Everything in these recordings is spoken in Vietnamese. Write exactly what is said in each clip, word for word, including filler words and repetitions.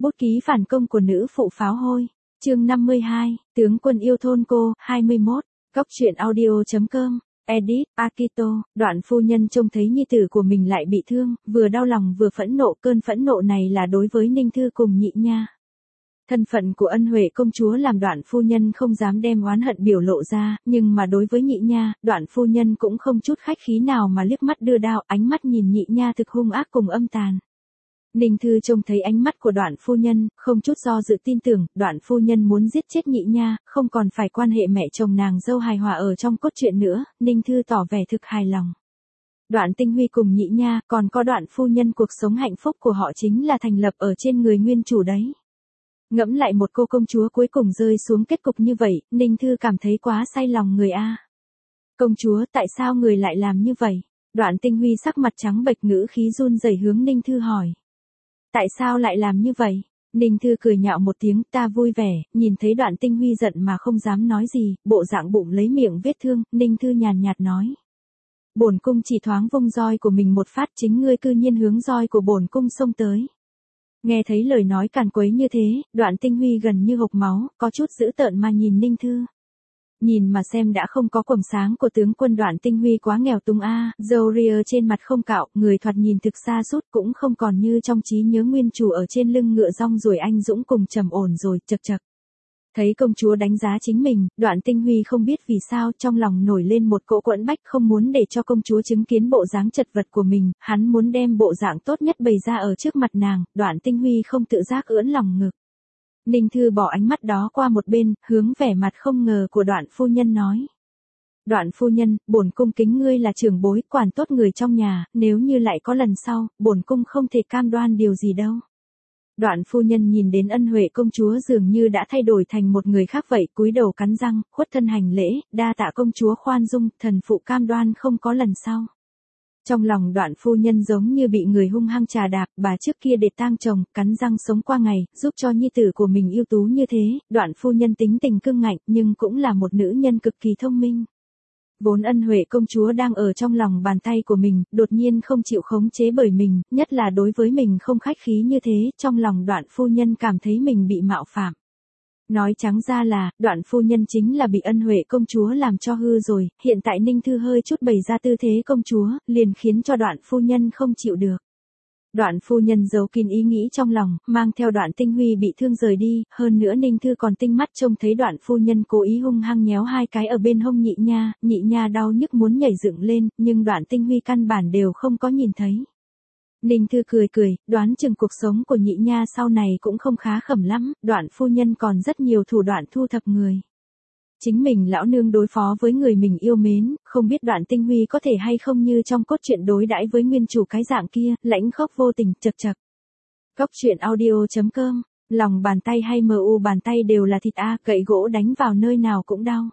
Bút ký phản công của nữ phụ pháo hôi. Chương năm mươi hai, tướng quân yêu thôn cô, hai mươi mốt. Góc truyện audio chấm com. Edit, Akito. Đoạn phu nhân trông thấy nhi tử của mình lại bị thương, vừa đau lòng vừa phẫn nộ. Cơn phẫn nộ này là đối với Ninh Thư cùng Nhị Nha. Thân phận của Ân Huệ công chúa làm Đoạn phu nhân không dám đem oán hận biểu lộ ra, nhưng mà đối với Nhị Nha, Đoạn phu nhân cũng không chút khách khí nào mà liếc mắt đưa đao, ánh mắt nhìn Nhị Nha thực hung ác cùng âm tàn. Ninh Thư trông thấy ánh mắt của Đoạn phu nhân, không chút do dự tin tưởng, Đoạn phu nhân muốn giết chết Nhị Nha, không còn phải quan hệ mẹ chồng nàng dâu hài hòa ở trong cốt truyện nữa. Ninh Thư tỏ vẻ thực hài lòng. Đoạn Tinh Huy cùng Nhị Nha, còn có Đoạn phu nhân, cuộc sống hạnh phúc của họ chính là thành lập ở trên người nguyên chủ đấy. Ngẫm lại một cô công chúa cuối cùng rơi xuống kết cục như vậy, Ninh Thư cảm thấy quá say lòng người a. Công chúa, tại sao người lại làm như vậy? Đoạn Tinh Huy sắc mặt trắng bệch, ngữ khí run rẩy hướng Ninh Thư hỏi. Tại sao lại làm như vậy? Ninh Thư cười nhạo một tiếng, ta vui vẻ, nhìn thấy Đoạn Tinh Huy giận mà không dám nói gì, bộ dạng bụng lấy miệng vết thương, Ninh Thư nhàn nhạt nói. Bổn cung chỉ thoáng vung roi của mình một phát, chính ngươi cư nhiên hướng roi của bổn cung xông tới. Nghe thấy lời nói càn quấy như thế, Đoạn Tinh Huy gần như hộc máu, có chút dữ tợn mà nhìn Ninh Thư. Nhìn mà xem đã không có quầng sáng của tướng quân Đoạn Tinh Huy quá nghèo túng a, râu ria trên mặt không cạo, người thoạt nhìn thực xa sút, cũng không còn như trong trí nhớ nguyên chủ ở trên lưng ngựa rong ruổi anh dũng cùng trầm ổn rồi, chật chật. Thấy công chúa đánh giá chính mình, Đoạn Tinh Huy không biết vì sao trong lòng nổi lên một cỗ quẫn bách, không muốn để cho công chúa chứng kiến bộ dáng chật vật của mình, hắn muốn đem bộ dạng tốt nhất bày ra ở trước mặt nàng. Đoạn Tinh Huy không tự giác ưỡn lòng ngực. Ninh Thư bỏ ánh mắt đó qua một bên, hướng vẻ mặt không ngờ của Đoạn phu nhân nói. Đoạn phu nhân, bổn cung kính ngươi là trưởng bối, quản tốt người trong nhà, nếu như lại có lần sau, bổn cung không thể cam đoan điều gì đâu. Đoạn phu nhân nhìn đến Ân Huệ công chúa dường như đã thay đổi thành một người khác vậy, cúi đầu cắn răng, khuất thân hành lễ, đa tạ công chúa khoan dung, thần phụ cam đoan không có lần sau. Trong lòng Đoạn phu nhân giống như bị người hung hăng trà đạp, bà trước kia để tang chồng, cắn răng sống qua ngày, giúp cho nhi tử của mình ưu tú như thế. Đoạn phu nhân tính tình cương ngạnh, nhưng cũng là một nữ nhân cực kỳ thông minh. Vốn Ân Huệ công chúa đang ở trong lòng bàn tay của mình, đột nhiên không chịu khống chế bởi mình, nhất là đối với mình không khách khí như thế, trong lòng Đoạn phu nhân cảm thấy mình bị mạo phạm. Nói trắng ra là, Đoạn phu nhân chính là bị Ân Huệ công chúa làm cho hư rồi, hiện tại Ninh Thư hơi chút bày ra tư thế công chúa, liền khiến cho Đoạn phu nhân không chịu được. Đoạn phu nhân giấu kín ý nghĩ trong lòng, mang theo Đoạn Tinh Huy bị thương rời đi, hơn nữa Ninh Thư còn tinh mắt trông thấy Đoạn phu nhân cố ý hung hăng nhéo hai cái ở bên hông Nhị Nha, Nhị Nha đau nhức muốn nhảy dựng lên, nhưng Đoạn Tinh Huy căn bản đều không có nhìn thấy. Ninh Thư cười cười, đoán chừng cuộc sống của Nhị Nha sau này cũng không khá khẩm lắm, Đoạn phu nhân còn rất nhiều thủ đoạn thu thập người. Chính mình lão nương đối phó với người mình yêu mến, không biết Đoạn Tinh Huy có thể hay không như trong cốt truyện đối đãi với nguyên chủ cái dạng kia, lãnh khốc vô tình, chật chật. Góc truyện audio chấm com, lòng bàn tay hay mu bàn tay đều là thịt a, cậy gỗ đánh vào nơi nào cũng đau.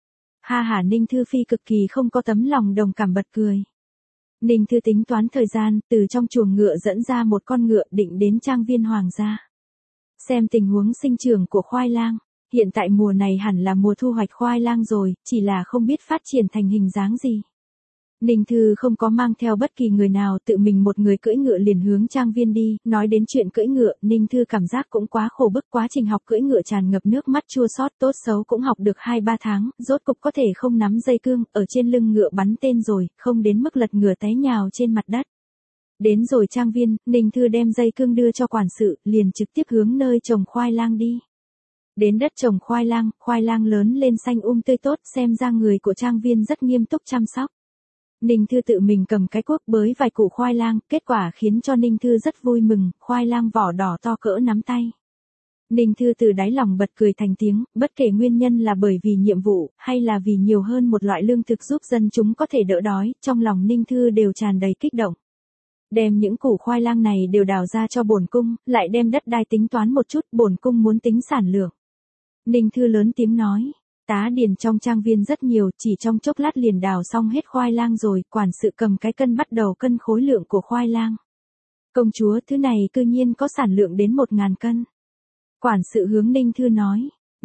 Ha ha, Ninh Thư phi cực kỳ không có tấm lòng đồng cảm bật cười. Ninh Thư tính toán thời gian, từ trong chuồng ngựa dẫn ra một con ngựa định đến trang viên hoàng gia. Xem tình huống sinh trưởng của khoai lang. Hiện tại mùa này hẳn là mùa thu hoạch khoai lang rồi, chỉ là không biết phát triển thành hình dáng gì. Ninh Thư không có mang theo bất kỳ người nào, tự mình một người cưỡi ngựa liền hướng trang viên đi. Nói đến chuyện cưỡi ngựa, Ninh Thư cảm giác cũng quá khổ bức, quá trình học cưỡi ngựa tràn ngập nước mắt chua xót, tốt xấu cũng học được hai ba tháng, rốt cục có thể không nắm dây cương, ở trên lưng ngựa bắn tên rồi, không đến mức lật ngựa té nhào trên mặt đất. Đến rồi trang viên, Ninh Thư đem dây cương đưa cho quản sự, liền trực tiếp hướng nơi trồng khoai lang đi. Đến đất trồng khoai lang, khoai lang lớn lên xanh um tươi tốt, xem ra người của trang viên rất nghiêm túc chăm sóc. Ninh Thư tự mình cầm cái cuốc bới vài củ khoai lang, kết quả khiến cho Ninh Thư rất vui mừng, khoai lang vỏ đỏ to cỡ nắm tay. Ninh Thư từ đáy lòng bật cười thành tiếng, bất kể nguyên nhân là bởi vì nhiệm vụ, hay là vì nhiều hơn một loại lương thực giúp dân chúng có thể đỡ đói, trong lòng Ninh Thư đều tràn đầy kích động. Đem những củ khoai lang này đều đào ra cho bổn cung, lại đem đất đai tính toán một chút, bổn cung muốn tính sản lượng. Ninh Thư lớn tiếng nói, tá điền trong trang viên rất nhiều, chỉ trong chốc lát liền đào xong hết khoai lang rồi, quản sự cầm cái cân bắt đầu cân khối lượng của khoai lang. Công chúa, thứ này cư nhiên có sản lượng đến một ngàn cân. Quản sự hướng Ninh Thư nói,